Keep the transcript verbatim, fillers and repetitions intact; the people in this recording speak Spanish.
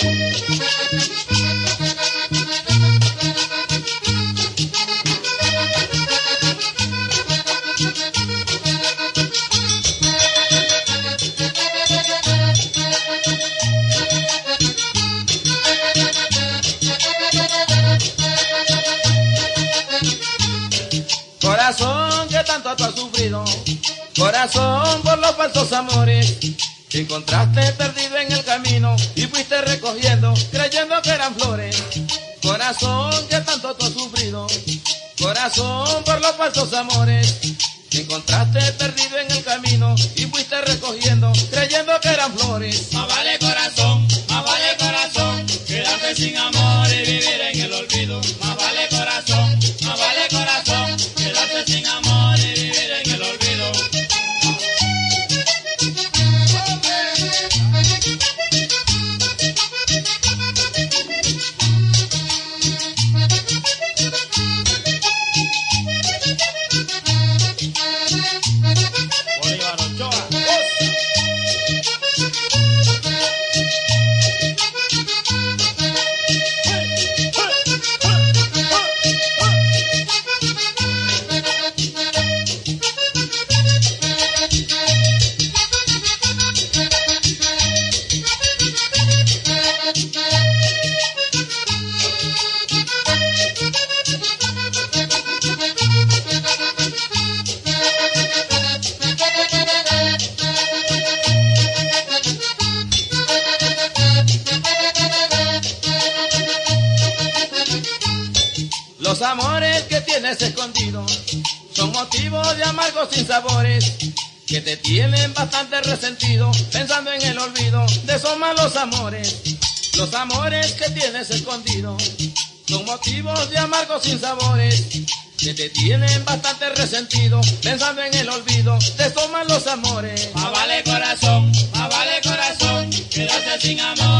Corazón que tanto tú has sufrido, corazón por los falsos amores, te encontraste perdido en el camino y fuiste recogiendo, creyendo que eran flores. Corazón que tanto tú has sufrido, corazón por los falsos amores, te encontraste perdido en el camino y fuiste recogiendo, creyendo que eran flores. Más vale corazón, más vale corazón, quedarse sin amor y vivir en el olvido. Más vale corazón, más vale corazón, quedarse sin amor y vivir en el olvido. Bolívar Ochoa. Los amores que tienes escondidos son motivos de amargos sinsabores que te tienen bastante resentido, pensando en el olvido de esos malos amores. Los amores que tienes escondidos son motivos de amargos sinsabores que te tienen bastante resentido, pensando en el olvido de esos malos amores. Más vale corazón, más vale corazón, quedarse sin amor